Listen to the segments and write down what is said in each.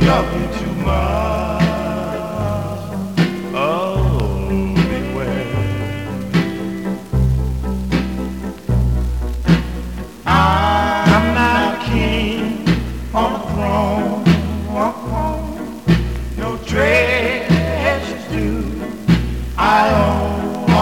love you too much. Oh, beware. I'm not a king on a throne. No treasures do I own.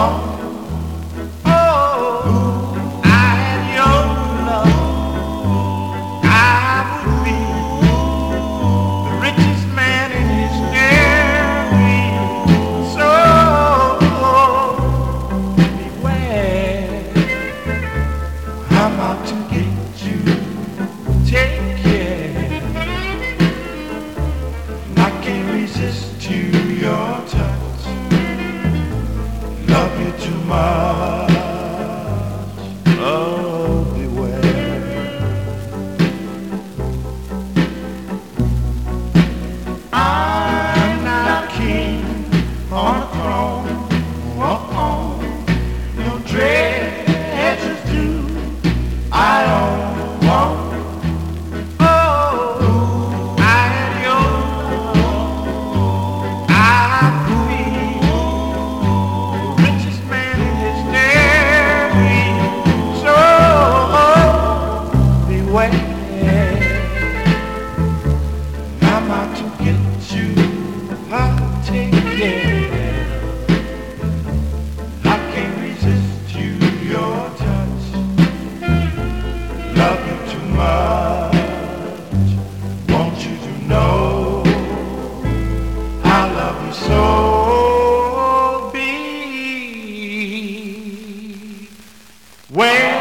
I'm out to get you, take care. I can't resist to your touch. Love you too much. Oh, beware. I'm not a king on a throne. No treasures do I don't want. Oh, I am yours. I could be the richest man in history. So beware. I'm out to get you. I'll take care. I can't resist you, your touch. Love you too much. Want you to know I love you so. Beware.